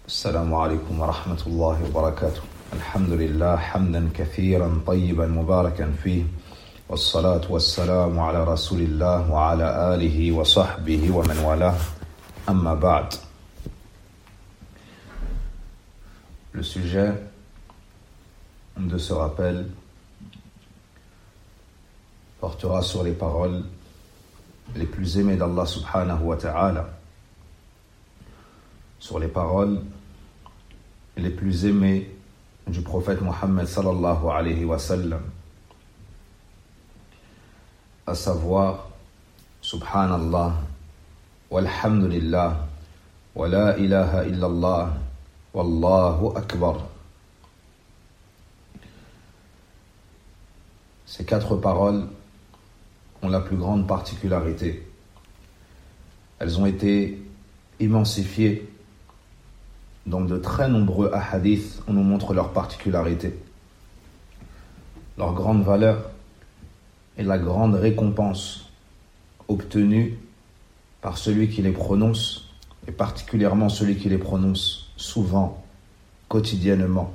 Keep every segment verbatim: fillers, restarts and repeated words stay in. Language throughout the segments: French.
السلام عليكم ورحمة الله وبركاته. الحمد لله حمدا كثيرا طيبا مباركا فيه، والصلاة والسلام على رسول الله وعلى آله وصحبه ومن والاه. أما بعد. Le sujet de ce rappel portera sur les paroles les plus aimées d'Allah subhanahu wa ta'ala, sur les paroles les plus aimées du prophète Mohammed sallallahu alayhi wa sallam, à savoir Subhanallah, walhamdulillah, wa la ilaha illallah, wallahu akbar. Ces quatre paroles ont la plus grande particularité. Elles ont été immensifiées dans de très nombreux hadiths. On nous montre leur particularité, leur grande valeur et la grande récompense obtenue par celui qui les prononce, et particulièrement celui qui les prononce souvent, quotidiennement.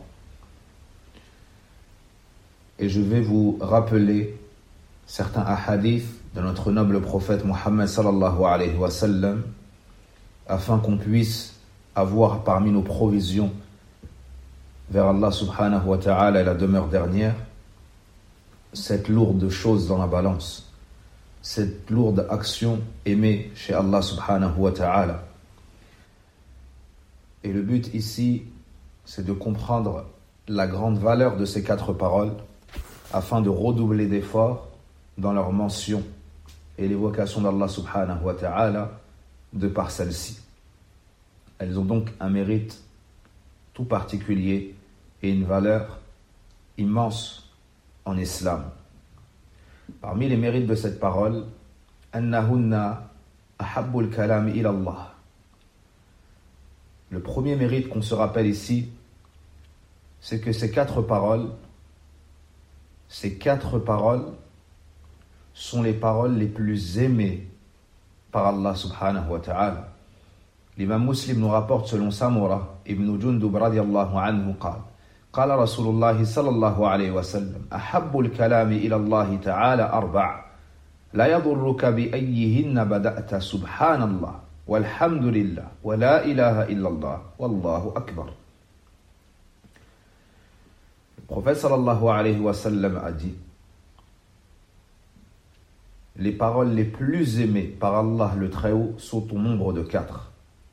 Et je vais vous rappeler certains hadiths de notre noble prophète Mohammed sallallahu alayhi wa sallam, afin qu'on puisse avoir parmi nos provisions vers Allah subhanahu wa ta'ala et la demeure dernière cette lourde chose dans la balance, cette lourde action aimée chez Allah subhanahu wa ta'ala. Et le but ici, c'est de comprendre la grande valeur de ces quatre paroles afin de redoubler d'efforts dans leur mention et l'évocation d'Allah subhanahu wa ta'ala de par celle-ci. Elles ont donc un mérite tout particulier et une valeur immense en islam. Parmi les mérites de cette parole, annahunna ahabbul kalam ila Allah. Le premier mérite qu'on se rappelle ici, c'est que ces quatre paroles, ces quatre paroles sont les paroles les plus aimées par Allah subhanahu wa ta'ala. L'imam Muslim nous rapporte selon Samura ibn Jundub radiyallahu anhu قال قال رسول الله صلى الله عليه وسلم أحب الكلام إلى الله تعالى أربع لا يضرك بأيهن بدأت سبحان الله والحمد لله ولا إله إلا الله والله أكبر. Le prophète sallallahu alayhi wa sallam a dit: les paroles les plus aimées par Allah le Très-Haut sont au nombre de quatre.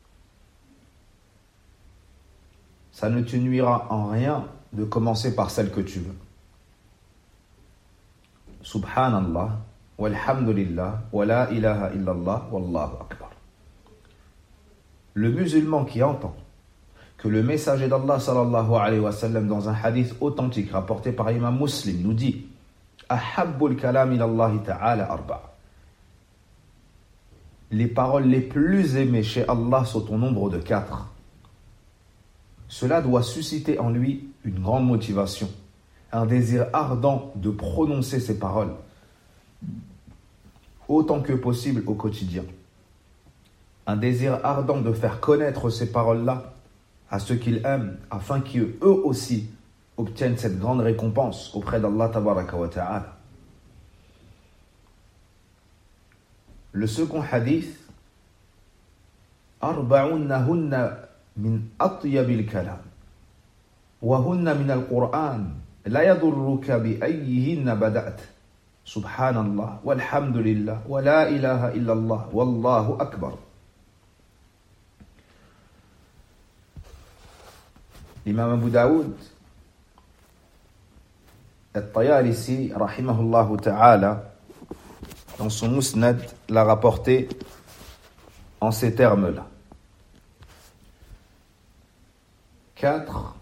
Ça ne te nuira en rien de commencer par celle que tu veux. Subhanallah, walhamdulillah, wa la ilaha illallah, wallahu akbar. Le musulman qui entend que le messager d'Allah sallallahu alayhi wa sallam dans un hadith authentique rapporté par Imam Muslim nous dit: Ahabbul kalam ilallahi ta'ala arba. Les paroles les plus aimées chez Allah sont au nombre de quatre. Cela doit susciter en lui une grande motivation, un désir ardent de prononcer ces paroles autant que possible au quotidien, un désir ardent de faire connaître ces paroles-là à ceux qu'ils aiment, afin qu'eux aussi obtiennent cette grande récompense auprès d'Allah tabaraka wa ta'ala. Le second hadith, arba'unnahunna من أطيب الكلام وهن من القرآن لا يضرك بأيهن بدأت سبحان الله والحمد لله ولا إله إلا الله والله أكبر. L'imam Abu Daoud At-Tayalisi rahimahullah ta'ala dans son Musnad l'a rapporté en ces termes-là: quatre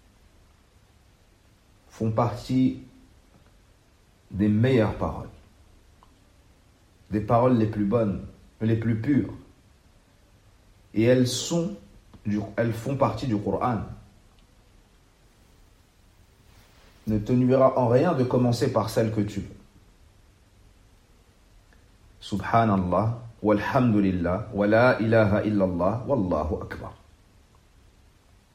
font partie des meilleures paroles, des paroles les plus bonnes, les plus pures, et elles sont, du, elles font partie du Coran. Ne te nuira en rien de commencer par celle que tu veux. Subhanallah, walhamdulillah, wa la ilaha illallah, wallahu akbar.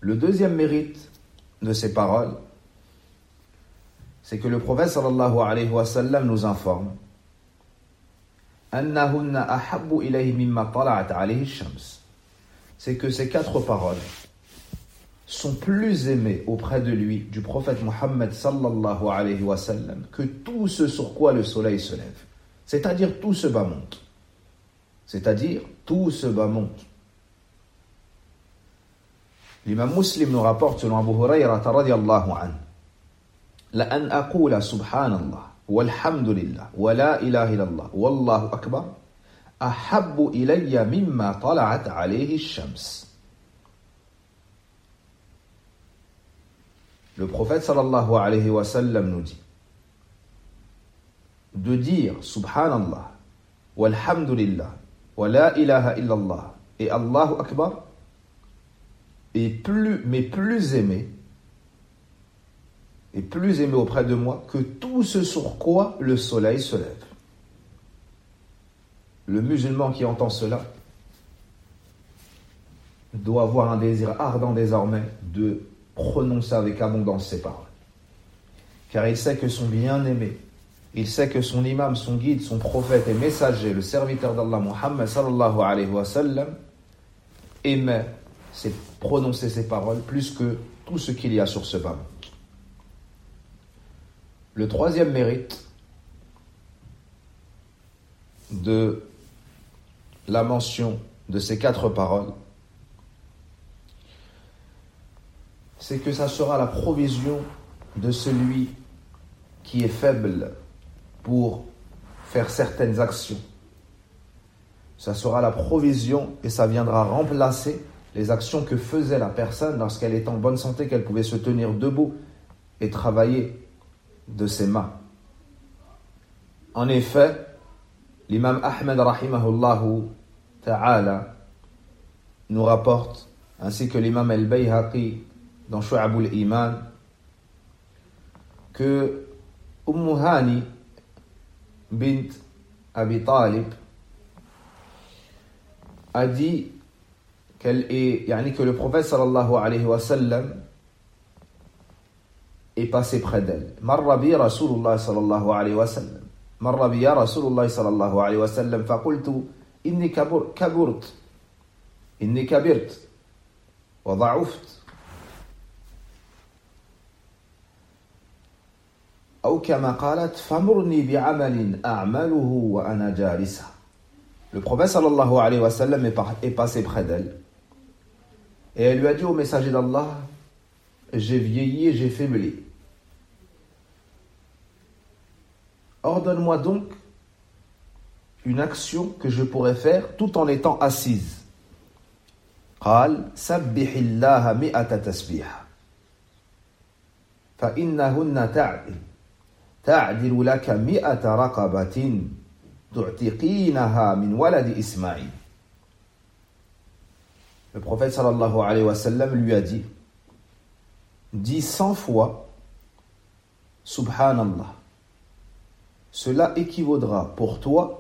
Le deuxième mérite de ces paroles, c'est que le prophète sallallahu alayhi wa sallam nous informe أَنَّهُنَّ أَحَبُّ إِلَيْهِ مِمَّا طَلَعَتْ عَلَيْهِ الشَّمْسُ. C'est que ces quatre paroles sont plus aimées auprès de lui, du prophète Muhammad sallallahu alayhi wa sallam, que tout ce sur quoi le soleil se lève. C'est-à-dire tout ce bas monde. C'est-à-dire tout ce bas monde. L'imam Muslim nous rapporte selon Abu Hurayrata radiyallahu anhu لأن أقول سبحان الله والحمد لله ولا إله إلا الله والله أكبر أحب إلي مما طلعت عليه الشمس. Le prophète sallallahu alayhi wa sallam nous dit de dire subhanallah walhamdulillah wa la ilaha illallah et Allahu Akbar est plus, mais plus aimé et plus aimé auprès de moi que tout ce sur quoi le soleil se lève. Le musulman qui entend cela doit avoir un désir ardent désormais de prononcer avec abondance ces paroles. Car il sait que son bien-aimé, il sait que son imam, son guide, son prophète et messager, le serviteur d'Allah Muhammad sallallahu alayhi wa sallam, aimait c'est prononcer ces paroles plus que tout ce qu'il y a sur ce bas. Le troisième mérite de la mention de ces quatre paroles, c'est que ça sera la provision de celui qui est faible pour faire certaines actions. Ça sera la provision et ça viendra remplacer les actions que faisait la personne lorsqu'elle était en bonne santé, qu'elle pouvait se tenir debout et travailler de ses mains. En effet, l'imam Ahmed rahimahullahu ta'ala nous rapporte, ainsi que l'imam al-Bayhaqi dans Shu'ab al-Iman, que Umm Hani bint Abi Talib a dit qu'elle est, yani que le prophète sallallahu alayhi wa sallam est passé près d'elle. Marra bi Rasulullah sallallahu alayhi wa sallam. Marra bi ya Rasulullah sallallahu alayhi wa sallam. Faqultu inni kaburt. Inni kabirt. Wa da'uft. Ou kama qalat famurni bi'amalin a'maluhu wa ana jalisa. Le prophète sallallahu alayhi wa sallam est, par, est passé près d'elle. Et elle lui a dit au messager d'Allah, j'ai vieilli et j'ai faibli. Ordonne-moi donc une action que je pourrais faire tout en étant assise. قال سبح الله مئة تسبيحة فإنهن تعدل تعدل لك مئة رقبة تعتقينها من ولد إسماعيل. Le prophète sallallahu alayhi wa sallam lui a dit, dis cent fois Subhanallah. Cela équivaudra pour toi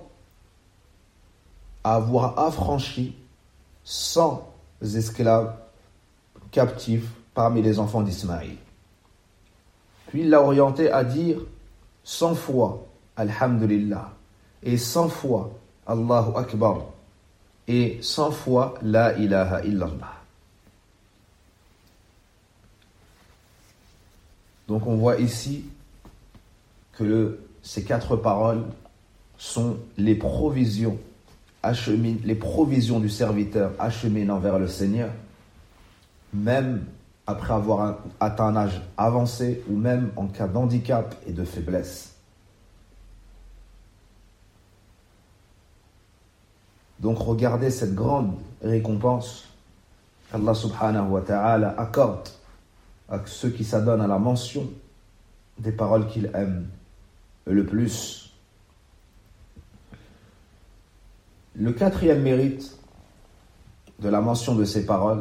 à avoir affranchi cent esclaves captifs parmi les enfants d'Ismaïl. Puis il l'a orienté à dire cent fois Alhamdulillah et cent fois Allahu Akbar et cent fois La ilaha illallah. Donc on voit ici que le, ces quatre paroles sont les provisions achemine, les provisions du serviteur acheminant vers le Seigneur, même après avoir atteint un âge avancé ou même en cas d'handicap et de faiblesse. Donc regardez cette grande récompense qu'Allah subhanahu wa ta'ala accorde à ceux qui s'adonnent à la mention des paroles qu'il aime le plus. Le quatrième mérite de la mention de ces paroles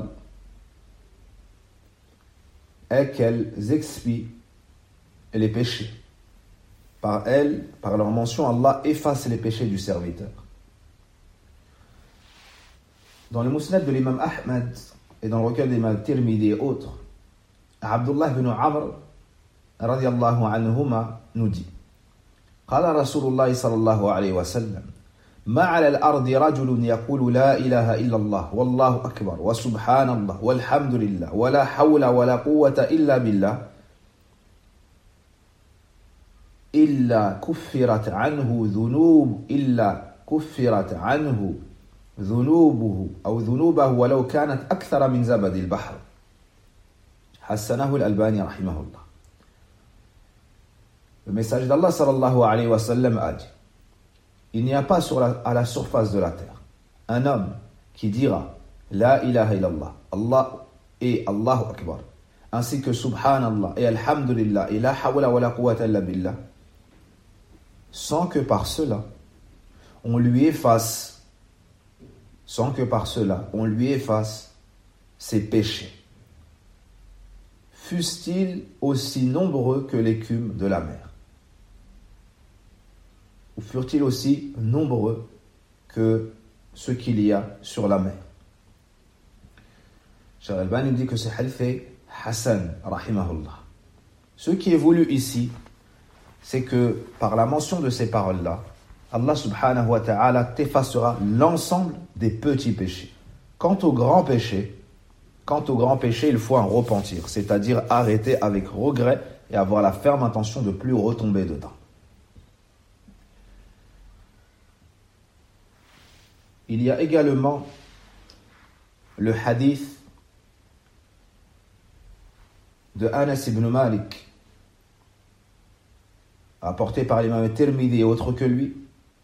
est qu'elles expient les péchés. Par elles, par leur mention, Allah efface les péchés du serviteur. Dans le Musnad de l'imam Ahmad et dans le recueil des Imam Tirmidhi et autres, Abdullah ibn Amr radiyallahu anhuma nous dit قال رسول الله صلى الله عليه وسلم ما على الأرض رجل يقول لا إله إلا الله والله أكبر وسبحان الله والحمد لله ولا حول ولا قوة إلا بالله إلا كفرت عنه ذنوب إلا كفرت عنه ذنوبه أو ذنوبه ولو كانت أكثر من زبد البحر حسنه الألباني رحمه الله. Le message d'Allah sallallahu alayhi wa sallam a dit: il n'y a pas sur la, à la surface de la terre un homme qui dira La ilaha illallah, Allah et Allahu Akbar, ainsi que Subhanallah et Alhamdulillah et La hawla wa la quwwata illa billah, sans que par cela on lui efface, sans que par cela on lui efface ses péchés, fussent-ils aussi nombreux que l'écume de la mer, ou furent-ils aussi nombreux que ce qu'il y a sur la mer. Cheikh Al-Albani dit que ce hadith est Hassan, rahimahullah. Ce qui est voulu ici, c'est que par la mention de ces paroles-là, Allah subhanahu wa ta'ala t'effacera l'ensemble des petits péchés. Quant au grand péché, quant au grand péché, il faut en repentir, c'est-à-dire arrêter avec regret et avoir la ferme intention de ne plus retomber dedans. Il y a également le hadith de Anas ibn Malik, apporté par l'imam Tirmidhi et autres que lui,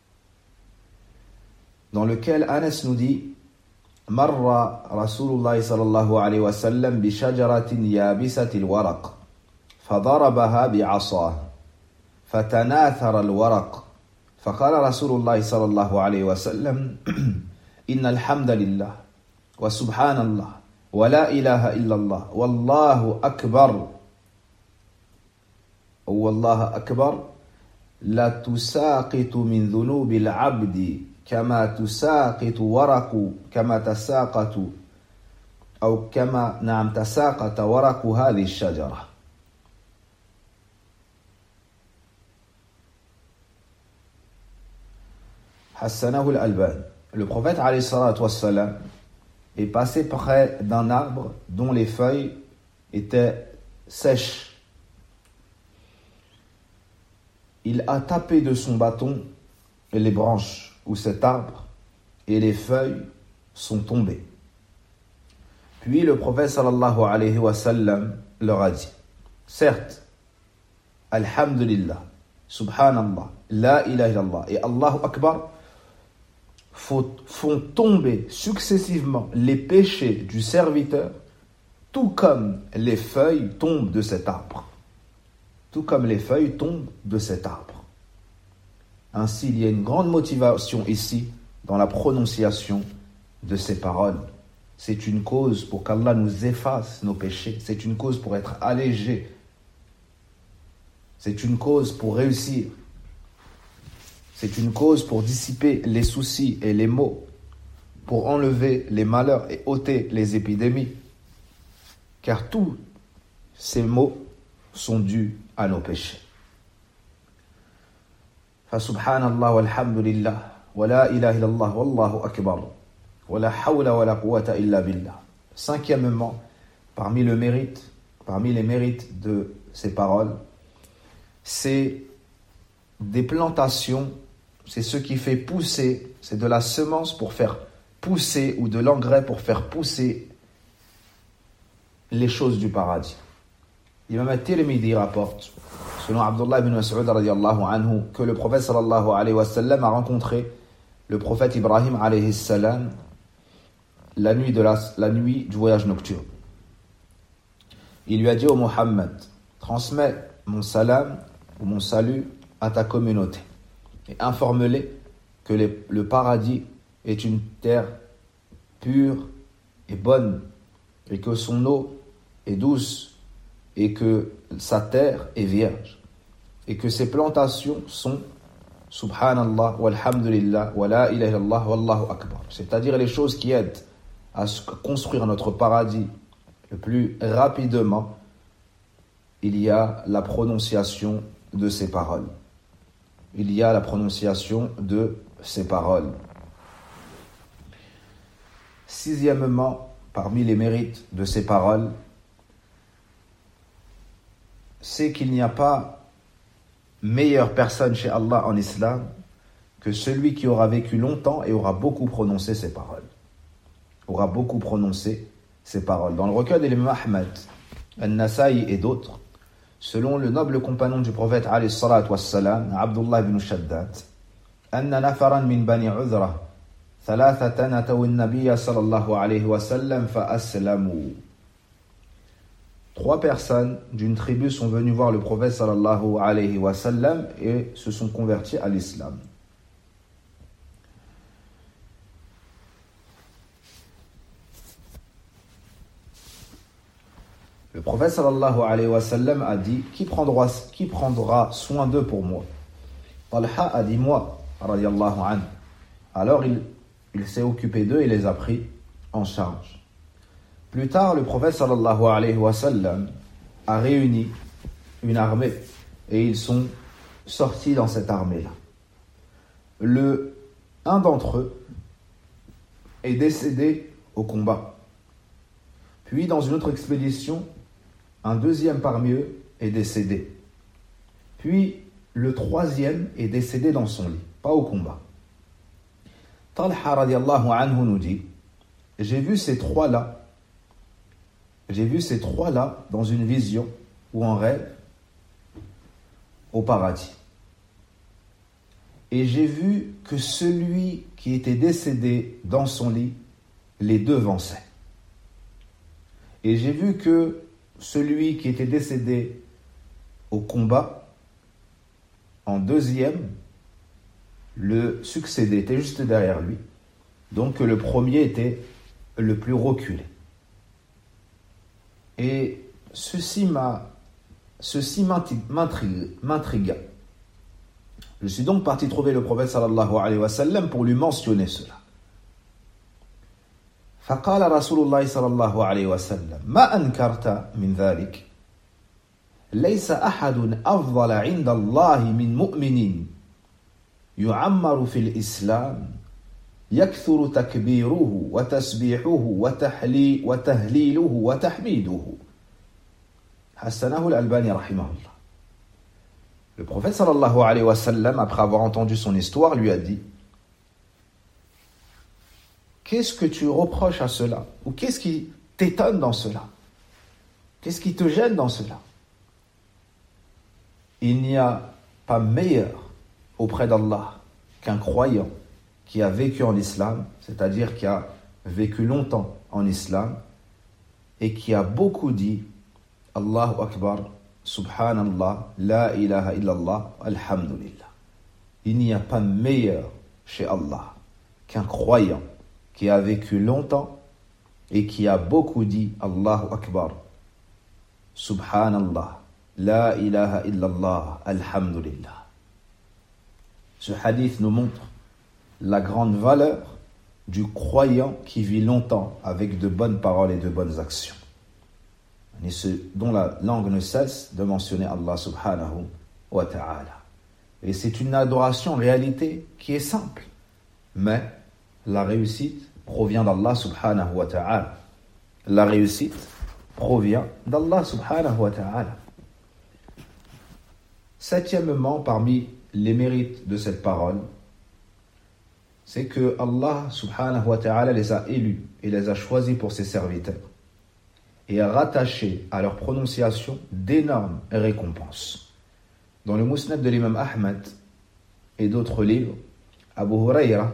dans lequel Anas nous dit Marra Rasulullah sallallahu alayhi wa sallam bi shajaratin yabisati al-waraq fadarabaha bi'asah fatanathara al-waraq فقال رسول الله صلى الله عليه وسلم إن الحمد لله وسبحان الله ولا إله إلا الله والله أكبر والله أكبر لا تساقط من ذنوب العبد كما تساقط ورق كما تساقط أو كما نعم تساقط ورق هذه الشجرة. Hassanahu al-Albani. Le prophète alayhi salatu wassalam est passé près d'un arbre dont les feuilles étaient sèches. Il a tapé de son bâton les branches ou cet arbre et les feuilles sont tombées. Puis le prophète sallallahu alayhi wa sallam leur a dit: certes, Alhamdulillah, Subhanallah, La ilaha illallah et Allahu Akbar font tomber successivement les péchés du serviteur, tout comme les feuilles tombent de cet arbre. Tout comme les feuilles tombent de cet arbre. Ainsi, il y a une grande motivation ici dans la prononciation de ces paroles. C'est une cause pour qu'Allah nous efface nos péchés. C'est une cause pour être allégé. C'est une cause pour réussir. C'est une cause pour dissiper les soucis et les maux, pour enlever les malheurs et ôter les épidémies. Car tous ces maux sont dus à nos péchés. Fa subhanallah walhamdulillah wa la ilaha illallah wallahu akbar wa la hawla wa la quwwata illa billah. Cinquièmement, parmi le mérite, parmi les mérites de ces paroles, c'est des plantations. C'est ce qui fait pousser, c'est de la semence pour faire pousser ou de l'engrais pour faire pousser les choses du paradis. L'imam At-Tirmidhi rapporte, selon Abdullah ibn Mas'ud radiyallahu anhu, que le prophète sallallahu alayhi wa sallam a rencontré le prophète Ibrahim alayhi salam la nuit, de la, la nuit du voyage nocturne. Il lui a dit: ô Muhammad, transmets mon salam ou mon salut à ta communauté et informe-les que les, le paradis est une terre pure et bonne et que son eau est douce et que sa terre est vierge et que ses plantations sont subhanallah walhamdulillah wa la ilaha illallah wallahu akbar, c'est-à-dire les choses qui aident à construire notre paradis le plus rapidement, il y a la prononciation de ces paroles. Il y a la prononciation de ces paroles. Sixièmement, parmi les mérites de ces paroles, c'est qu'il n'y a pas meilleure personne chez Allah en islam que celui qui aura vécu longtemps et aura beaucoup prononcé ces paroles. Aura beaucoup prononcé ces paroles. Dans le recueil de l'imam Ahmad, An-Nasa'i et d'autres, selon le noble compagnon du prophète alayhi salatu wassalam, Abdullah ibn Shaddad, أن نفرا من بني عذرة ثلاثة أتوا النبي صلى الله عليه وسلم فأسلموا. Trois personnes d'une tribu sont venues voir le prophète sallallahu alayhi wa sallam et se sont convertis à l'islam. Le prophète sallallahu alayhi wa sallam a dit, qui prendra, qui prendra soin d'eux pour moi? Talha a dit, moi, radiyallahu anhu. Alors il, il s'est occupé d'eux et les a pris en charge. Plus tard, le prophète sallallahu alayhi wa sallam a réuni une armée et ils sont sortis dans cette armée-là. Le, un d'entre eux est décédé au combat. Puis, dans une autre expédition, un deuxième parmi eux est décédé. Puis, le troisième est décédé dans son lit, pas au combat. Talha radiallahu anhu nous dit, j'ai vu ces trois-là, j'ai vu ces trois-là dans une vision ou en rêve au paradis. Et j'ai vu que celui qui était décédé dans son lit les devançait. Et j'ai vu que celui qui était décédé au combat, en deuxième, le succédé était juste derrière lui. Donc le premier était le plus reculé. Et ceci m'a, ceci m'intrigua. Je suis donc parti trouver le prophète sallallahu alayhi wa sallam pour lui mentionner cela. فقال رسول الله صلى الله عليه وسلم ما أنكرت من ذلك ليس أحد أفضل عند الله من مؤمن يعمر في الإسلام يكثر تكبيره وتسبيحه وتحلي وتهليله وتحميده حسنه الألباني رحمه الله. Le prophète sallallahu alayhi wa sallam, après avoir entendu son histoire, lui a dit: qu'est-ce que tu reproches à cela? Ou qu'est-ce qui t'étonne dans cela? Qu'est-ce qui te gêne dans cela? Il n'y a pas meilleur auprès d'Allah qu'un croyant qui a vécu en islam, c'est-à-dire qui a vécu longtemps en islam et qui a beaucoup dit Allahu Akbar, Subhanallah, La ilaha illallah, Alhamdulillah. Il n'y a pas meilleur chez Allah qu'un croyant qui a vécu longtemps et qui a beaucoup dit Allahu Akbar, Subhanallah, La ilaha illallah, Alhamdulillah. Ce hadith nous montre la grande valeur du croyant qui vit longtemps avec de bonnes paroles et de bonnes actions. Et ce dont la langue ne cesse de mentionner Allah subhanahu wa ta'ala. Et c'est une adoration en réalité qui est simple. Mais la réussite provient d'Allah subhanahu wa ta'ala. La réussite provient d'Allah subhanahu wa ta'ala. Septièmement, parmi les mérites de cette parole, c'est que Allah subhanahu wa ta'ala les a élus et les a choisis pour ses serviteurs et a rattaché à leur prononciation d'énormes récompenses. Dans le Musnad de l'imam Ahmad et d'autres livres, Abu Hurayra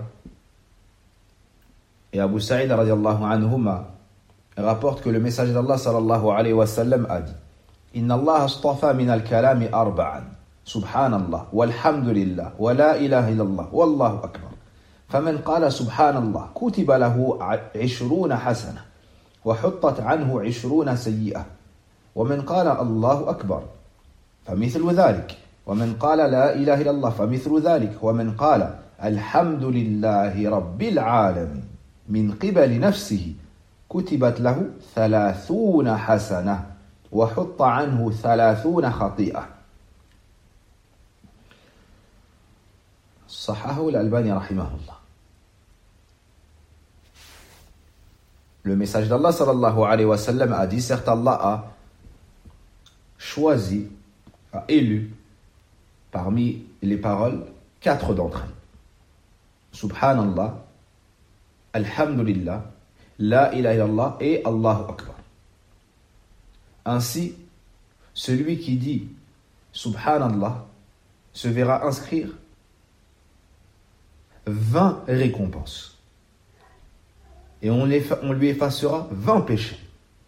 et Abu Sa'id radiallahu anhuma rapportent que le messager d'Allah sallallahu alayhi wa sallam a dit: Inna Allah astafa min al-kalami arba'an, subhanallah, walhamdulillah, wa la ilaha illallah, wallahu akbar. فمن قال سبحان الله كتب له عشرون حسنة وحطت عنه عشرون سيئة ومن قال الله أكبر فمثل ذلك ومن قال لا إله إلا الله فمثل ذلك ومن قال الحمد لله رب العالمين من قبل نفسه كتبت له ثلاثون حسنة وحط عنه ثلاثون خطيئة. صححه الألباني رحمه الله. Le message d'Allah sallallahu alayhi wa sallam a dit, certes Allah a choisi, a élu parmi les paroles quatre d'entre elles. Subhanallah, Alhamdulillah, La ilaha illallah et Allahu Akbar. Ainsi, celui qui dit Subhanallah se verra inscrire vingt récompenses. Et on, les, on lui effacera vingt péchés.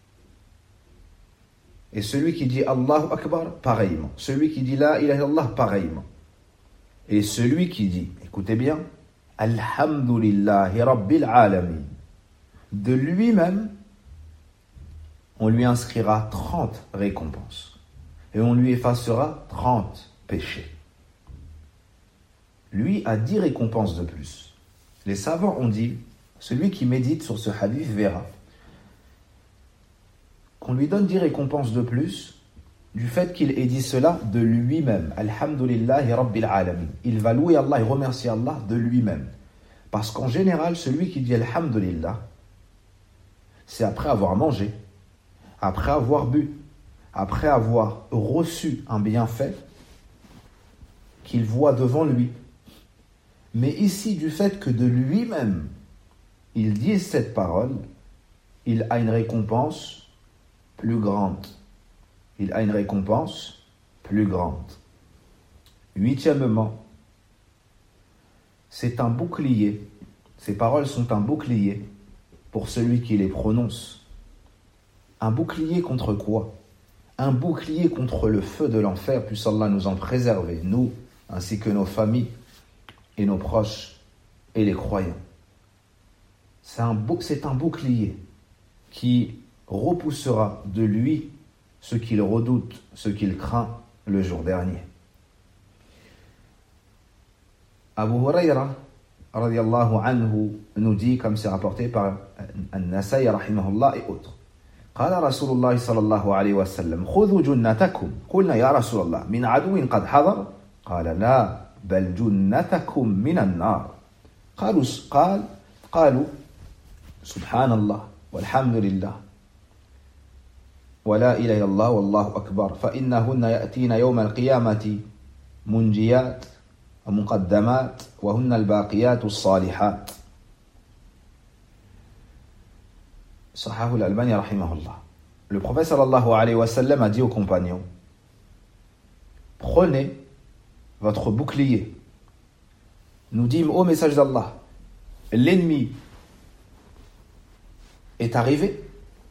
Et celui qui dit Allahu Akbar, pareillement. Celui qui dit La ilaha illallah, pareillement. Et celui qui dit, écoutez bien, Alhamdulillahi Rabbil Alamin, de lui-même, on lui inscrira trente récompenses. Et on lui effacera trente péchés. Lui a dix récompenses de plus. Les savants ont dit, celui qui médite sur ce hadith verra qu'on lui donne dix récompenses de plus du fait qu'il ait dit cela de lui-même. Alhamdulillahi Rabbil Alamin. Il va louer Allah et remercier Allah de lui-même. Parce qu'en général, celui qui dit Alhamdulillah, c'est après avoir mangé, après avoir bu, après avoir reçu un bienfait qu'il voit devant lui. Mais ici, du fait que de lui-même, il dise cette parole, il a une récompense plus grande. Il a une récompense plus grande. Huitièmement, c'est un bouclier. Ces paroles sont un bouclier pour celui qui les prononce. Un bouclier contre quoi? Un bouclier contre le feu de l'enfer, puisse Allah nous en préserver, nous, ainsi que nos familles et nos proches et les croyants. C'est un, bou- c'est un bouclier qui repoussera de lui ce qu'il redoute, ce qu'il craint le jour dernier. Abu Huraira radiyallahu anhu nous dit, comme c'est rapporté par An-Nasai rahimahullah et autres, قال رسول الله صلى الله عليه وسلم خذوا جنتكم قلنا يا رسول الله من عدو قد حضر قال لا بل جنتكم من النار قالوا قال قالوا سبحان الله والحمد لله ولا إله إلا الله والله أكبر فإنهن يأتين يوم القيامة منجيات ومقدمات وهن الباقيات الصالحات. Sahahu al-Albani rahimahullah. Le prophète sallallahu alayhi wa sallam a dit aux compagnons, prenez votre bouclier. Nous dîmes au message d'Allah, l'ennemi est arrivé.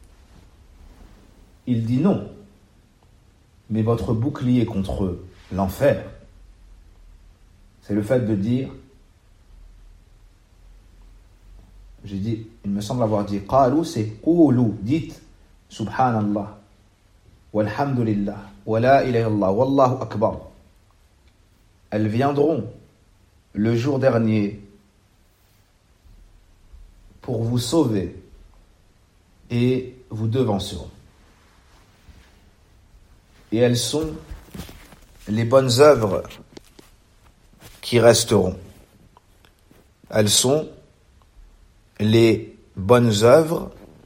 Il dit non, mais votre bouclier contre l'enfer, c'est le fait de dire, j'ai dit, il me semble avoir dit, qalu, c'est qulu, dites, subhanallah, walhamdulillah, wa la ilaha illallah, wallahu akbar. Elles viendront le jour dernier pour vous sauver et vous devanceront. Et elles sont les bonnes œuvres qui resteront. Elles sont les bonnes œuvres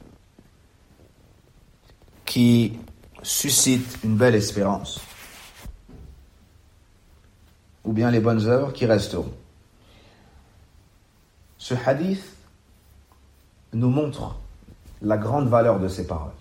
qui suscitent une belle espérance. Ou bien les bonnes œuvres qui resteront. Ce hadith nous montre la grande valeur de ces paroles.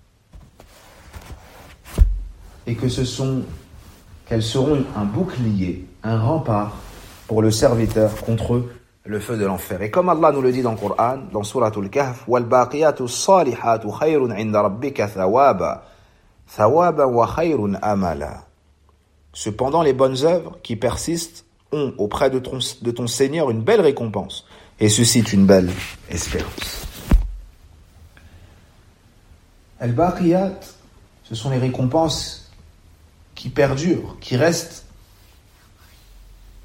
Et que ce sont, qu'elles seront un bouclier, un rempart pour le serviteur contre le feu de l'enfer. Et comme Allah nous le dit dans le Coran, dans Surat Al-Kahf, وَالْبَاقِيَاتُ الصَّالِحَاتُ خَيْرٌ عِنْدَ رَبِّكَ ثَوَابًا ثَوَابًا وَخَيْرٌ أَمَلًا. Cependant, les bonnes œuvres qui persistent ont auprès de ton, de ton Seigneur une belle récompense et suscitent une belle espérance. Al-Baqiyat, ce sont les récompenses qui perdurent, qui restent.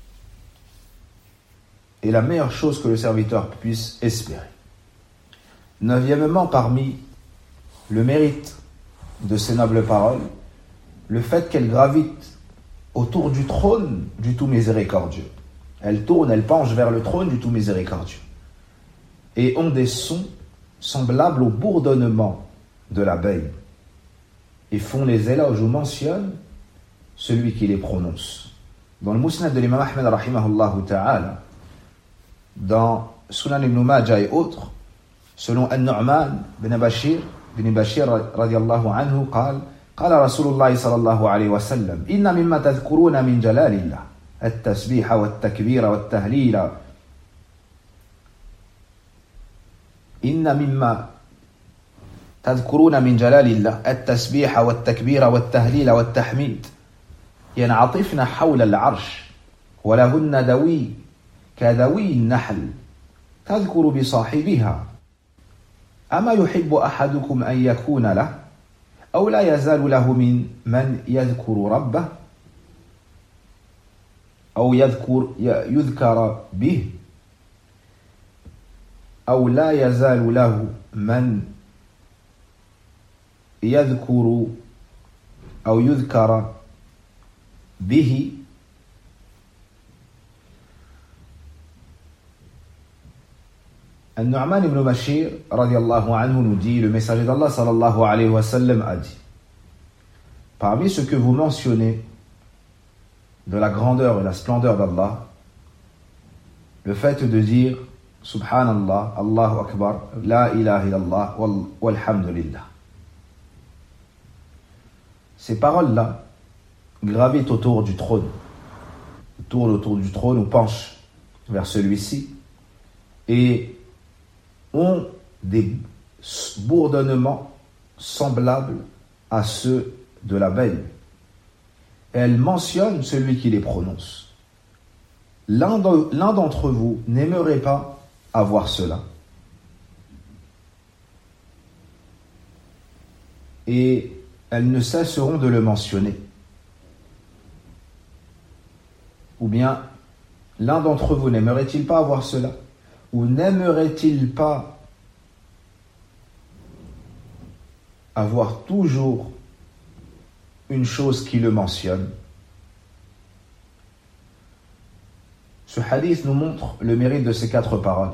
Et la meilleure chose que le serviteur puisse espérer. Neuvièmement, parmi le mérite de ces nobles paroles, le fait qu'elles gravitent autour du trône du tout miséricordieux. Elles tournent, elles penchent vers le trône du tout miséricordieux et ont des sons semblables au bourdonnement de l'abeille et font les éloges ou mentionnent celui qui les prononce. Dans le Musnad de l'imam Ahmed rahimahullah ta'ala, dans Sunan ibn Majah et autres, selon An-Nu'man bin Bashir bin Bashir radiyallahu anhu, قال قال رسول الله صلى الله عليه وسلم إن مما تذكرون من جلال الله التسبيح والتكبير والتهليل إن مما تذكرون من جلال الله التسبيح والتكبير والتهليل والتحميد ينعطفن حول العرش ولهن دوي كذوي النحل تذكر بصاحبها أما يحب أحدكم أن يكون له أو لا يزال له من من يذكر ربه أو يذكر يذكر به أو لا يزال له من يذكر أو يذكر به An-Nu'man ibn Bashir radiallahu anhu nous dit, le messager d'Allah sallallahu alayhi wa sallam a dit, parmi ce que vous mentionnez de la grandeur et la splendeur d'Allah, le fait de dire Subhanallah, Allahu Akbar, La ilaha illallah, walhamdulillah. Ces paroles-là gravitent autour du trône, tournent autour du trône ou penchent vers celui-ci et ont des bourdonnements semblables à ceux de l'abeille. Elles mentionnent celui qui les prononce. L'un d'entre vous n'aimerait pas avoir cela. Et elles ne cesseront de le mentionner. Ou bien, l'un d'entre vous n'aimerait-il pas avoir cela? Ou n'aimerait-il pas avoir toujours une chose qui le mentionne? Ce hadith nous montre le mérite de ces quatre paroles.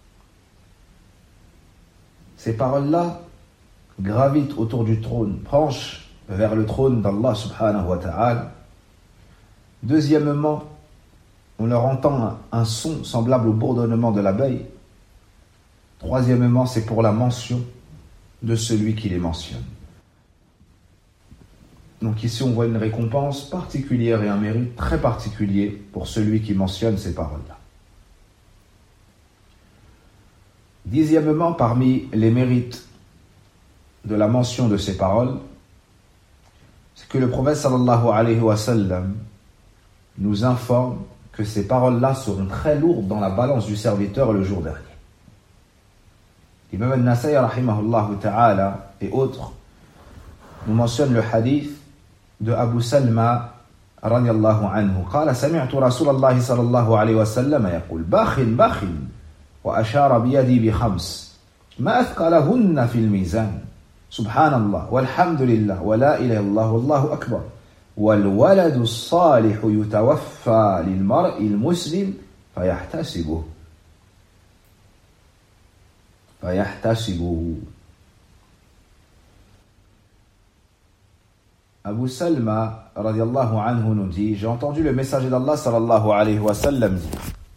Ces paroles-là gravitent autour du trône, penchent vers le trône d'Allah subhanahu wa ta'ala. Deuxièmement, on leur entend un, un son semblable au bourdonnement de l'abeille. Troisièmement, c'est pour la mention de celui qui les mentionne. Donc ici, on voit une récompense particulière et un mérite très particulier pour celui qui mentionne ces paroles-là. Dixièmement, parmi les mérites de la mention de ces paroles, c'est que le prophète sallallahu alayhi wa sallam nous informe que ces paroles-là seront très lourdes dans la balance du serviteur le jour dernier. L'imam al-Nasai rahimahullah ta'ala et autres nous mentionnent le hadith de Abu Salma radiyallahu anhu. قال سمعت رسول الله صلى الله عليه وسلم يقول باخ باخ وأشار بيدي بخمس ما أثقلهن في الميزان سبحان الله والحمد لله ولا إله إلا الله والله أكبر والولد الصالح يتوفى للمرء المسلم فيحتسبه فيحتسبه. Abu Salma radiyallahu anhu nous dit, j'ai entendu le messager d'Allah sallallahu alayhi wa sallam dire,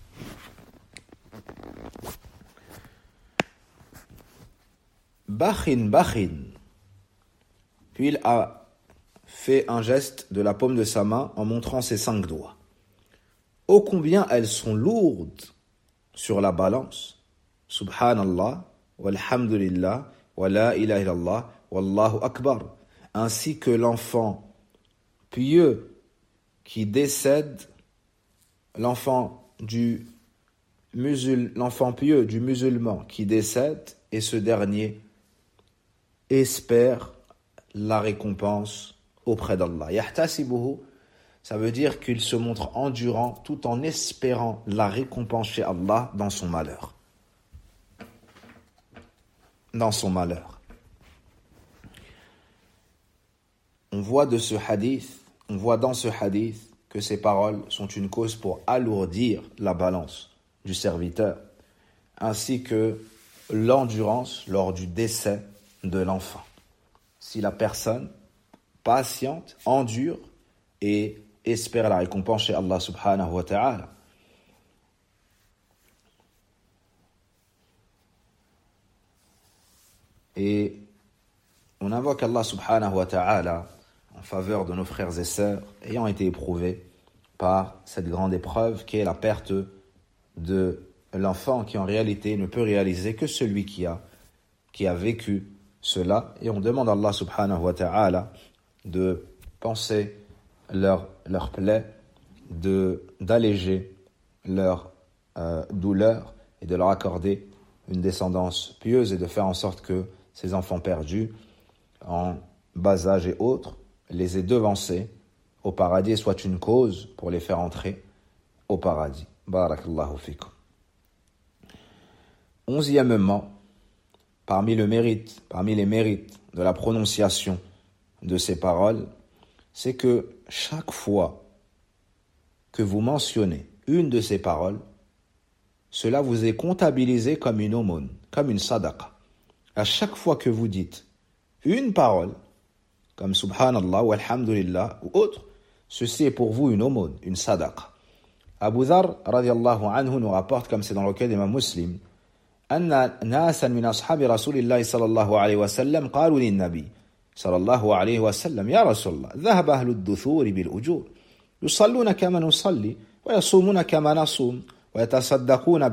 Bachin, bachin. Puis il a fait un geste de la paume de sa main en montrant ses cinq doigts. Ô combien elles sont lourdes sur la balance. Subhanallah, walhamdulillah, wa la ilaha illallah, wallahu akbar. Ainsi que l'enfant pieux qui décède, l'enfant du musul, l'enfant pieux du musulman qui décède, et ce dernier espère la récompense auprès d'Allah. Yahtasibuhu, ça veut dire qu'il se montre endurant tout en espérant la récompense chez Allah dans son malheur. dans son malheur. On voit de ce hadith, on voit dans ce hadith que ces paroles sont une cause pour alourdir la balance du serviteur, ainsi que l'endurance lors du décès de l'enfant. Si la personne patiente, endure et espère la récompense chez Allah subhanahu wa ta'ala. Et on invoque Allah subhanahu wa ta'ala en faveur de nos frères et sœurs ayant été éprouvés par cette grande épreuve qui est la perte de l'enfant qui en réalité ne peut réaliser que celui qui a, qui a vécu cela. Et on demande à Allah subhanahu wa ta'ala de penser leur, leur plaie, de, d'alléger leur euh, douleur et de leur accorder une descendance pieuse et de faire en sorte que ces enfants perdus en bas âge et autres les aient devancés au paradis et soient une cause pour les faire entrer au paradis. Barakallahu fikum. Onzièmement, parmi le mérite, parmi les mérites de la prononciation de ces paroles, c'est que chaque fois que vous mentionnez une de ces paroles, cela vous est comptabilisé comme une aumône, comme une sadaqa. À chaque fois que vous dites une parole, comme subhanallah ou alhamdulillah ou autre, ceci est pour vous une aumône, une sadaqa. Abu Dharr radiyallahu anhu nous rapporte, comme c'est dans le cas d'Imam Muslim, أن ناسا من أصحاب رسول الله صلى الله عليه وسلم قالوا للنبي صلى الله عليه وسلم يا رسول الله ذهب أهل الدثور بالأجور يصلون كما نصلي ويصومون كما نصوم ويتصدقون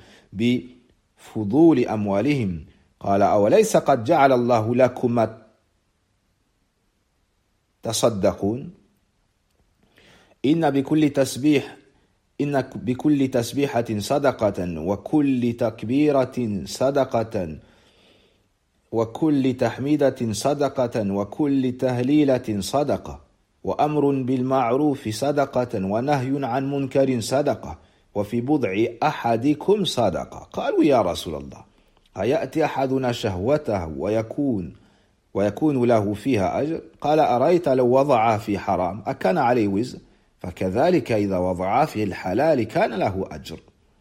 بفضول أموالهم قال أوليس قد جعل الله لكم تصدقون إن بكل تسبيح إن بكل تسبيحة صدقة وكل تكبيرة صدقة وكل تحميدة صدقة وكل تهليلة صدقة وأمر بالمعروف صدقة ونهي عن منكر صدقة وفي بضع أحدكم صدقة قالوا يا رسول الله أيأتي أحدنا شهوته ويكون ويكون له فيها أجر قال أرأيت لو وضعها في حرام أكان عليه وزر فكذلك إذا وضعها في الحلال كان له أجر.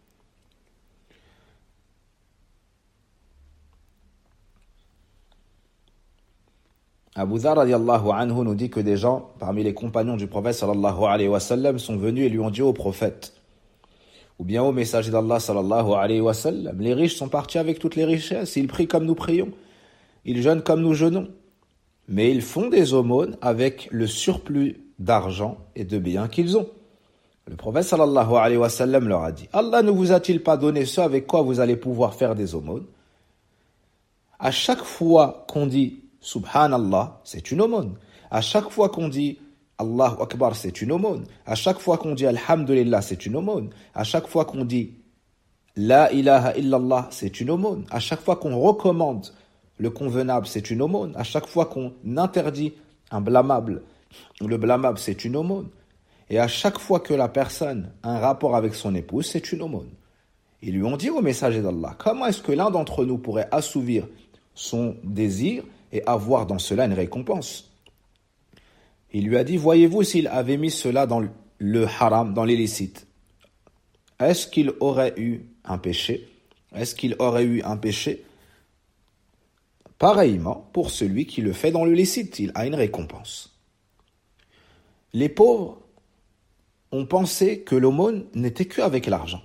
Abu Dharr radiallahu anhu nous dit que des gens parmi les compagnons du prophète sallallahu alayhi wa sallam sont venus et lui ont dit au prophète ou bien au messager d'Allah sallallahu alayhi wa sallam, les riches sont partis avec toutes les richesses, ils prient comme nous prions, ils jeûnent comme nous jeûnons, mais ils font des aumônes avec le surplus d'argent et de biens qu'ils ont. Le prophète sallallahu alayhi wa sallam leur a dit, Allah ne vous a-t-il pas donné ce avec quoi vous allez pouvoir faire des aumônes? À chaque fois qu'on dit Subhanallah, c'est une aumône. À chaque fois qu'on dit Allahu Akbar, c'est une aumône. À chaque fois qu'on dit Alhamdulillah, c'est une aumône. À chaque fois qu'on dit La ilaha illallah, c'est une aumône. À chaque fois qu'on recommande le convenable, c'est une aumône. À chaque fois qu'on interdit un blâmable, le blâmable, c'est une aumône. Et à chaque fois que la personne a un rapport avec son épouse, c'est une aumône. Ils lui ont dit au messager d'Allah, comment est-ce que l'un d'entre nous pourrait assouvir son désir et avoir dans cela une récompense? Il lui a dit, voyez-vous s'il avait mis cela dans le haram, dans l'illicite, est-ce qu'il aurait eu un péché? Est-ce qu'il aurait eu un péché? Pareillement, pour celui qui le fait dans le licite, il a une récompense. Les pauvres ont pensé que l'aumône n'était qu'avec l'argent.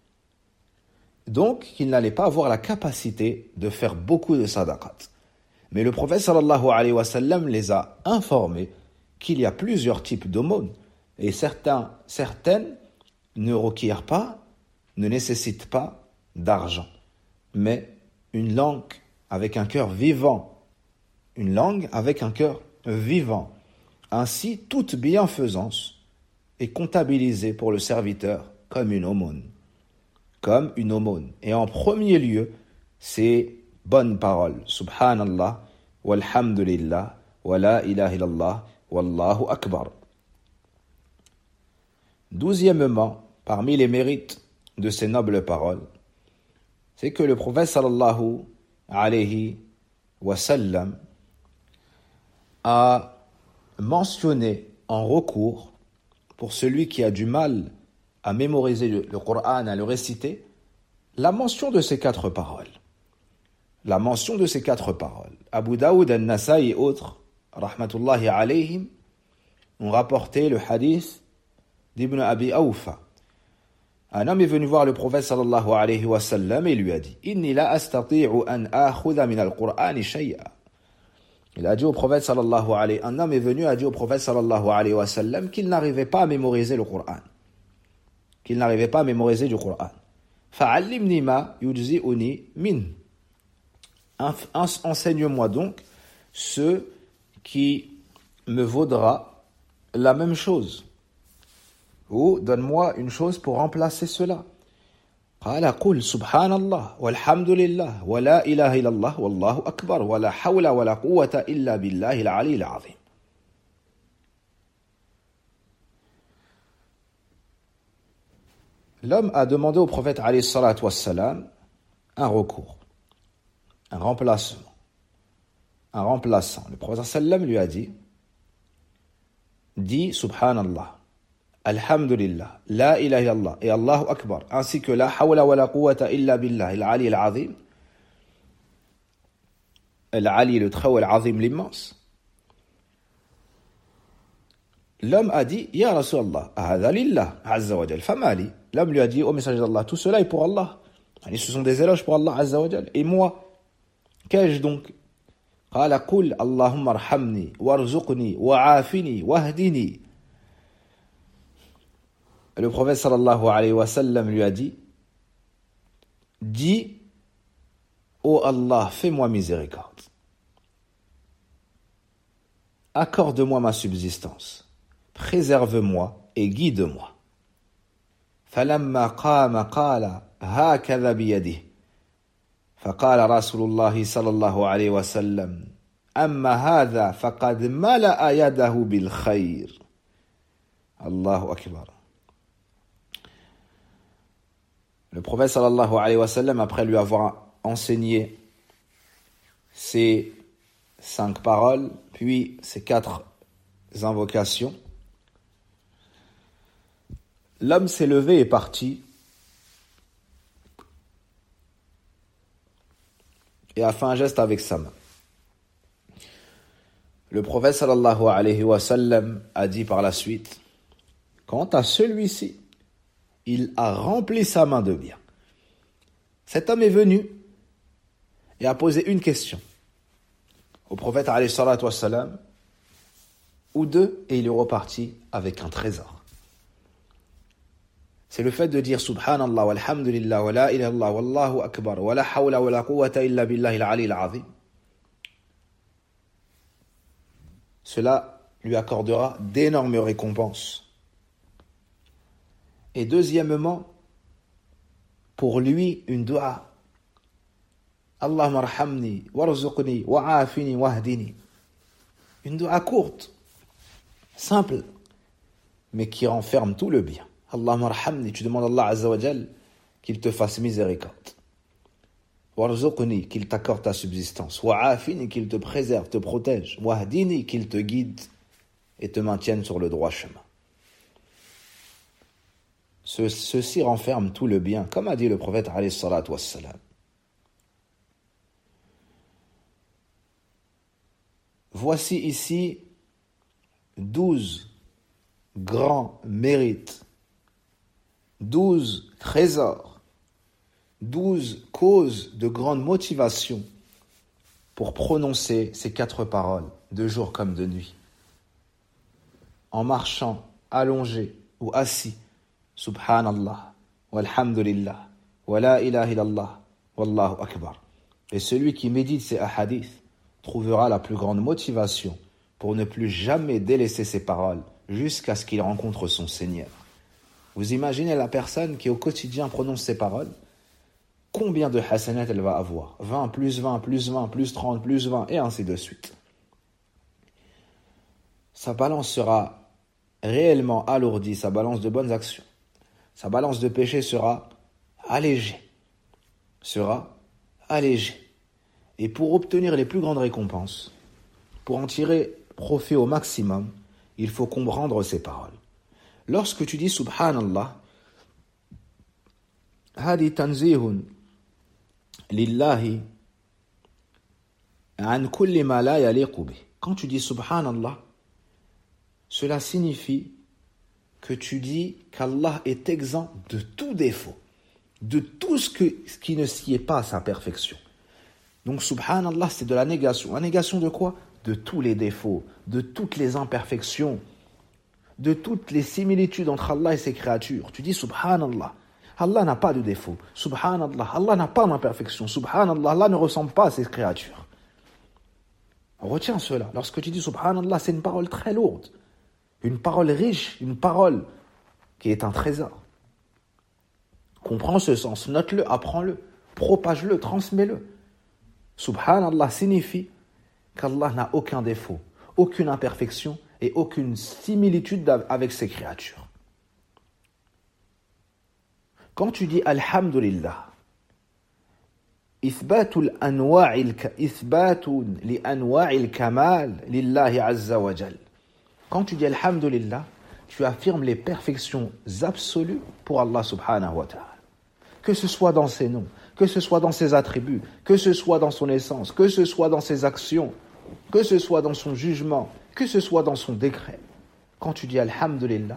Donc, qu'ils n'allaient pas avoir la capacité de faire beaucoup de sadaqat. Mais le prophète sallallahu alayhi wa sallam les a informés qu'il y a plusieurs types d'aumônes. Et certains, certaines ne requièrent pas, ne nécessitent pas d'argent, mais une langue avec un cœur vivant. Une langue avec un cœur vivant. Ainsi, toute bienfaisance est comptabilisée pour le serviteur comme une aumône. Comme une aumône. Et en premier lieu, c'est bonnes paroles. Subhanallah, walhamdulillah, wa la ilaha illallah, wallahu akbar. Douzièmement, parmi les mérites de ces nobles paroles, c'est que le prophète sallallahu alayhi wa sallam a mentionné en recours, pour celui qui a du mal à mémoriser le, le Coran, à le réciter, la mention de ces quatre paroles. La mention de ces quatre paroles. Abu Daoud, An-Nasai et autres, rahmatullahi alayhim, ont rapporté le hadith d'Ibn Abi Awfa. Un homme est venu voir le prophète sallallahu alayhi wa sallam et lui a dit: Inni la astati'u an akhudha min al-Qur'ani shay'a. Il a dit au prophète sallallahu alayhi wa sallam, un homme est venu a dit au prophète sallallahu alayhi wa sallam qu'il n'arrivait pas à mémoriser le Coran. Qu'il n'arrivait pas à mémoriser du Coran. Fa'allimni ma yujzi'uni min. Enseigne-moi donc ce qui me vaudra la même chose. Ou donne-moi une chose pour remplacer cela. قال قل سبحان الله والحمد لله ولا إله إلا الله والله أكبر ولا حول ولا قوة إلا بالله العلي العظيم. L'homme a demandé au prophète alayhi salatu wassalam un recours, un remplacement, un remplaçant. Le prophète sallam lui a dit: dis subhanallah, alhamdulillah, la ilaha illallah et Allahu akbar, ainsi que la hawla wa la quwwata illa billah al-ali al-azim. Al-ali, le très haut, al-azim, l'immense. L'homme a dit: ya Rasulallah, hadha lillah azza wa jal, famali. L'homme lui a dit: ô messager d'Allah, tout cela est pour Allah. Ce sont des éloges pour Allah azza wa jal. Et moi, qu'ai-je donc? قال قل اللهم ارحمني وارزقني وعافني واهدني. Le prophète sallallahu alayhi wa sallam lui a dit: dis, ô Allah, fais-moi miséricorde, accorde-moi ma subsistance, préserve-moi et guide-moi. فلما قام قال هكذا بيده فقال رسول الله صلى الله عليه وسلم أما هذا فقد ملأ يده بالخير. الله أكبر. Le prophète sallallahu alayhi wa sallam, après lui avoir enseigné ces cinq paroles, puis ces quatre invocations, l'homme s'est levé et parti et a fait un geste avec sa main. Le prophète sallallahu alayhi wa sallam a dit par la suite: quant à celui-ci, il a rempli sa main de bien. Cet homme est venu et a posé une question au prophète alayhi salatu wassalam, ou deux, et il est reparti avec un trésor. C'est le fait de dire subhanallah walhamdulillah wa la ilaha illallah wallahu akbar wa la hawla wa la quwwata illa billahi al-ali al-azim. Cela lui accordera d'énormes récompenses. Et deuxièmement, pour lui, une dua. Allahumma arhamni, warzuqni, wa'afini, wahdini. Une dua courte, simple, mais qui renferme tout le bien. Allahumma arhamni, tu demandes à Allah Azza wa Jal qu'il te fasse miséricorde. Warzuqni, qu'il t'accorde ta subsistance. Wa'afini, qu'il te préserve, te protège. Wahdini, qu'il te guide et te maintienne sur le droit chemin. Ce, ceci renferme tout le bien, comme a dit le prophète alayhi salatu wassalam. Voici ici douze grands mérites, douze trésors, douze causes de grande motivation pour prononcer ces quatre paroles, de jour comme de nuit. En marchant, allongé ou assis, subhanallah, walhamdulillah, wa la ilaha illallah, wallahu akbar. Et celui qui médite ces hadiths trouvera la plus grande motivation pour ne plus jamais délaisser ces paroles jusqu'à ce qu'il rencontre son Seigneur. Vous imaginez la personne qui au quotidien prononce ces paroles, combien de hasanat elle va avoir? vingt, plus vingt, plus vingt, plus trente, plus vingt, et ainsi de suite. Sa balance sera réellement alourdie, sa balance de bonnes actions. Sa balance de péché sera allégée. Sera allégée. Et pour obtenir les plus grandes récompenses, pour en tirer profit au maximum, il faut comprendre ces paroles. Lorsque tu dis Subhanallah, هذه تنزيه لله عن كل ما لا يليق به. Quand tu dis Subhanallah, cela signifie que tu dis qu'Allah est exempt de tout défaut, de tout ce, que, ce qui ne s'y est pas à sa perfection. Donc Subhanallah, c'est de la négation. La négation de quoi? De tous les défauts, de toutes les imperfections, de toutes les similitudes entre Allah et ses créatures. Tu dis Subhanallah, Allah n'a pas de défaut. Subhanallah, Allah n'a pas d'imperfection. Subhanallah, Allah ne ressemble pas à ses créatures. Retiens cela. Lorsque tu dis Subhanallah, c'est une parole très lourde. Une parole riche, une parole qui est un trésor. Comprends ce sens, note-le, apprends-le, propage-le, transmets-le. Subhanallah signifie qu'Allah n'a aucun défaut, aucune imperfection et aucune similitude avec ses créatures. Quand tu dis Alhamdulillah, إثبات الأنواع الك... إثبات لأنواع الكمال لله عز وجل. Quand tu dis Alhamdulillah, tu affirmes les perfections absolues pour Allah subhanahu wa ta'ala. Que ce soit dans ses noms, que ce soit dans ses attributs, que ce soit dans son essence, que ce soit dans ses actions, que ce soit dans son jugement, que ce soit dans son décret. Quand tu dis Alhamdulillah,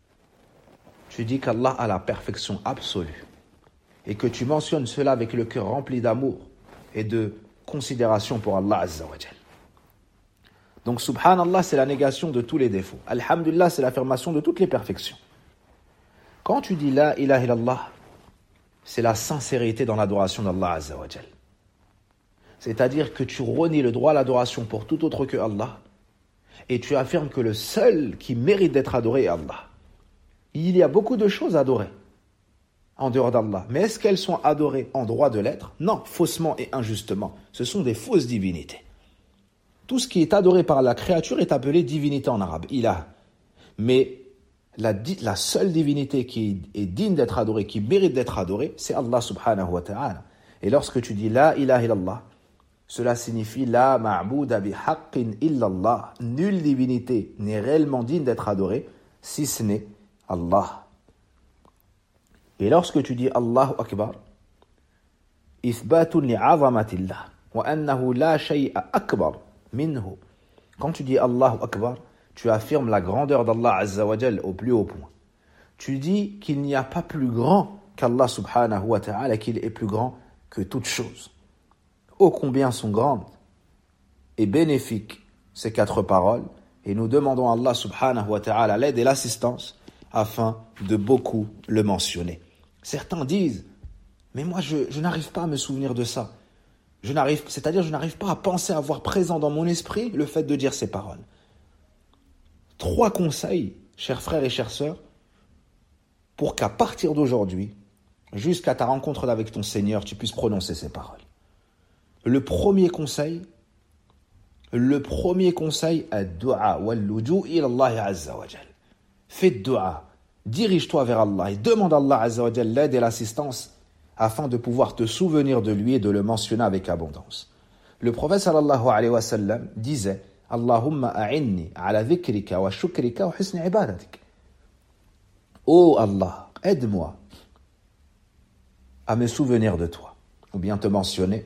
tu dis qu'Allah a la perfection absolue et que tu mentionnes cela avec le cœur rempli d'amour et de considération pour Allah azza wa jal. Donc Subhanallah, c'est la négation de tous les défauts. Alhamdulillah, c'est l'affirmation de toutes les perfections. Quand tu dis La ilaha illallah, c'est la sincérité dans l'adoration d'Allah azza wa jal. C'est-à-dire que tu renies le droit à l'adoration pour tout autre que Allah et tu affirmes que le seul qui mérite d'être adoré est Allah. Il y a beaucoup de choses à adorer en dehors d'Allah. Mais est-ce qu'elles sont adorées en droit de l'être? Non, faussement et injustement. Ce sont des fausses divinités. Tout ce qui est adoré par la créature est appelé divinité en arabe, ilah. Mais la, la seule divinité qui est digne d'être adorée, qui mérite d'être adorée, c'est Allah subhanahu wa ta'ala. Et lorsque tu dis La ilaha illallah, cela signifie La ma'bouda bi haqqin illallah. Nulle divinité n'est réellement digne d'être adorée, si ce n'est Allah. Et lorsque tu dis Allahu Akbar, Ithbatun li'azamatillah, wa annahu la shay'a akbar minhu. Quand tu dis Allahu Akbar, tu affirmes la grandeur d'Allah Azza wa Jal au plus haut point. Tu dis qu'il n'y a pas plus grand qu'Allah subhanahu wa ta'ala, qu'il est plus grand que toutes choses. Ô combien sont grandes et bénéfiques ces quatre paroles, et nous demandons à Allah subhanahu wa ta'ala l'aide et l'assistance afin de beaucoup le mentionner. Certains disent, mais moi je, je n'arrive pas à me souvenir de ça. Je n'arrive, c'est-à-dire je n'arrive pas à penser à avoir présent dans mon esprit le fait de dire ces paroles. Trois conseils, chers frères et chères sœurs, pour qu'à partir d'aujourd'hui, jusqu'à ta rencontre avec ton Seigneur, tu puisses prononcer ces paroles. Le premier conseil, le premier conseil, ad-du'a wal-luju' ila Allah azza wa jal. Fais dua, dirige-toi vers Allah et demande à Allah azza wa jal l'aide et l'assistance afin de pouvoir te souvenir de lui et de le mentionner avec abondance. Le prophète sallallahu alayhi wa sallam disait Allahumma a'inni ala dhikrika wa shukrika wa husni ibadatik. Oh Allah, aide-moi à me souvenir de toi, ou bien te mentionner,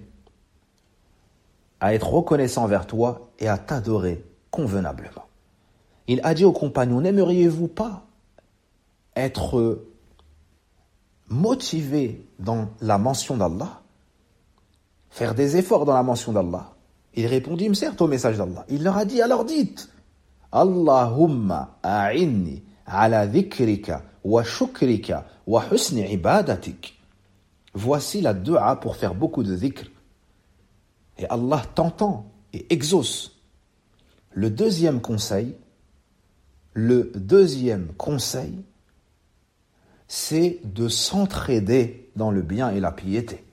à être reconnaissant vers toi et à t'adorer convenablement. Il a dit aux compagnons, n'aimeriez-vous pas être motivés dans la mention d'Allah, faire des efforts dans la mention d'Allah? Ils répondîmes certes au message d'Allah. Il leur a dit, alors dites, Allahumma a'inni ala dhikrika wa shukrika wa husni ibadatik. Voici la dua pour faire beaucoup de dhikr. Et Allah t'entend et exauce. Le deuxième conseil, le deuxième conseil, c'est de s'entraider dans le bien et la piété.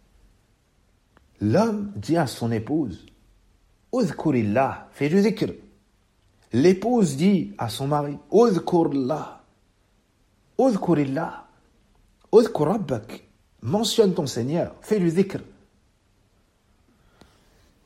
L'homme dit à son épouse, Udhkurillah, fais du dhikr. L'épouse dit à son mari, Udhkurillah, Udhkurillah, Udhkur Rabbak, mentionne ton Seigneur, fais du dhikr.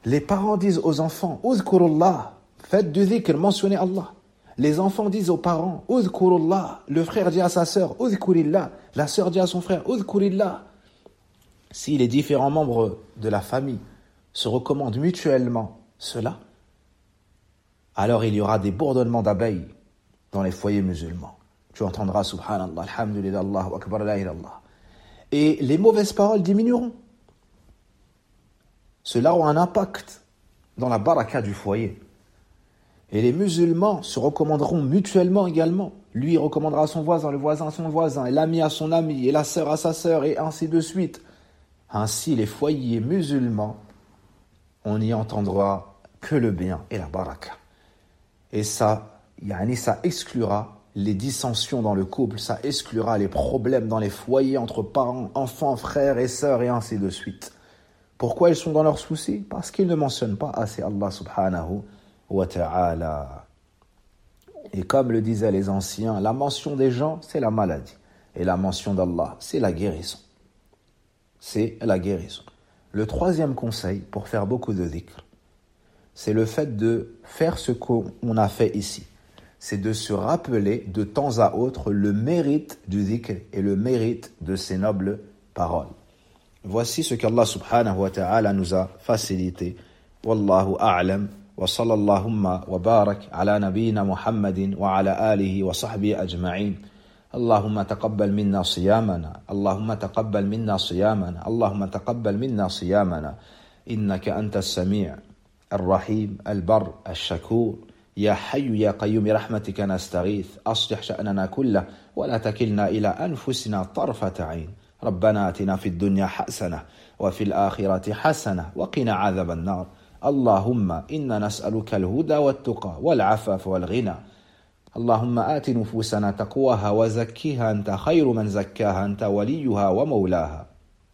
Les parents disent aux enfants, Uzkurullah, faites du dhikr, mentionnez Allah. Les enfants disent aux parents, Uzkurullah. Le frère dit à sa sœur, Uzkurillah. La sœur dit à son frère, Uzkurillah. Si les différents membres de la famille se recommandent mutuellement cela, alors il y aura des bourdonnements d'abeilles dans les foyers musulmans. Tu entendras Subhanallah, Alhamdulillah, Allahu Akbar, la ilaha illallah. Et les mauvaises paroles diminueront. Cela aura un impact dans la baraka du foyer. Et les musulmans se recommanderont mutuellement également. Lui recommandera à son voisin, le voisin à son voisin, et l'ami à son ami, et la sœur à sa sœur, et ainsi de suite. Ainsi, les foyers musulmans, on n'y entendra que le bien et la baraka. Et ça, yani ça exclura les dissensions dans le couple, ça exclura les problèmes dans les foyers entre parents, enfants, frères et sœurs, et ainsi de suite. Pourquoi ils sont dans leurs soucis? Parce qu'ils ne mentionnent pas assez Allah subhanahu wa ta'ala. Et comme le disaient les anciens, la mention des gens, c'est la maladie. Et la mention d'Allah, c'est la guérison. C'est la guérison. Le troisième conseil pour faire beaucoup de dhikr, c'est le fait de faire ce qu'on a fait ici. C'est de se rappeler de temps à autre le mérite du dhikr et le mérite de ces nobles paroles. Voici ce qu'Allah subhanahu wa ta'ala nous a facilité. Wallahu a'lam. Wa sallallahu wa barak ala nabiyyina Muhammadin wa ala alihi wa sahbihi ajma'in. اللهم تقبل منا صيامنا اللهم تقبل منا صيامنا اللهم تقبل منا صيامنا إنك أنت السميع الرحيم البر الشكور يا حي يا قيوم برحمتك نستغيث أصلح شأننا كله ولا تكلنا إلى أنفسنا طرفة عين ربنا آتنا في الدنيا حسنة وفي الآخرة حسنة وقنا عذاب النار اللهم إنا نسألك الهدى والتقى والعفاف والغنى اللهم آت نفوسنا تقواها وزكها أنت خير من زكاها أنت وليها ومولاها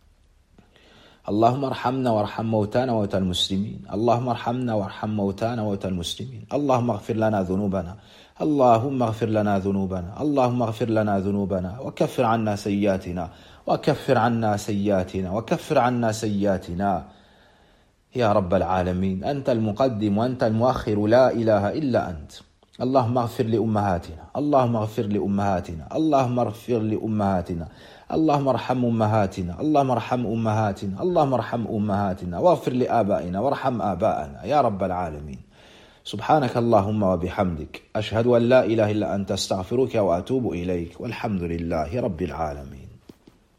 اللهم ارحمنا وارحم موتانا وموتى المسلمين اللهم ارحمنا وارحم موتانا وموتى المسلمين اللهم اغفر لنا ذنوبنا اللهم اغفر لنا ذنوبنا اللهم اغفر لنا ذنوبنا وكفر عنا سيئاتنا وكفر عنا سيئاتنا وكفر عنا سيئاتنا يا رب العالمين أنت المقدم وأنت المؤخر لا إله إلا أنت اللهم اغفر لأمهاتنا اللهم اغفر لأمهاتنا اللهم اغفر لأمهاتنا اللهم ارحم أمهاتنا اللهم ارحم أمهاتنا اللهم ارحم أمهاتنا واغفر لآبائنا وارحم آباءنا يا رب العالمين سبحانك اللهم وبحمدك أشهد أن لا إله إلا أنت استغفرك وأتوب إليك والحمد لله رب العالمين.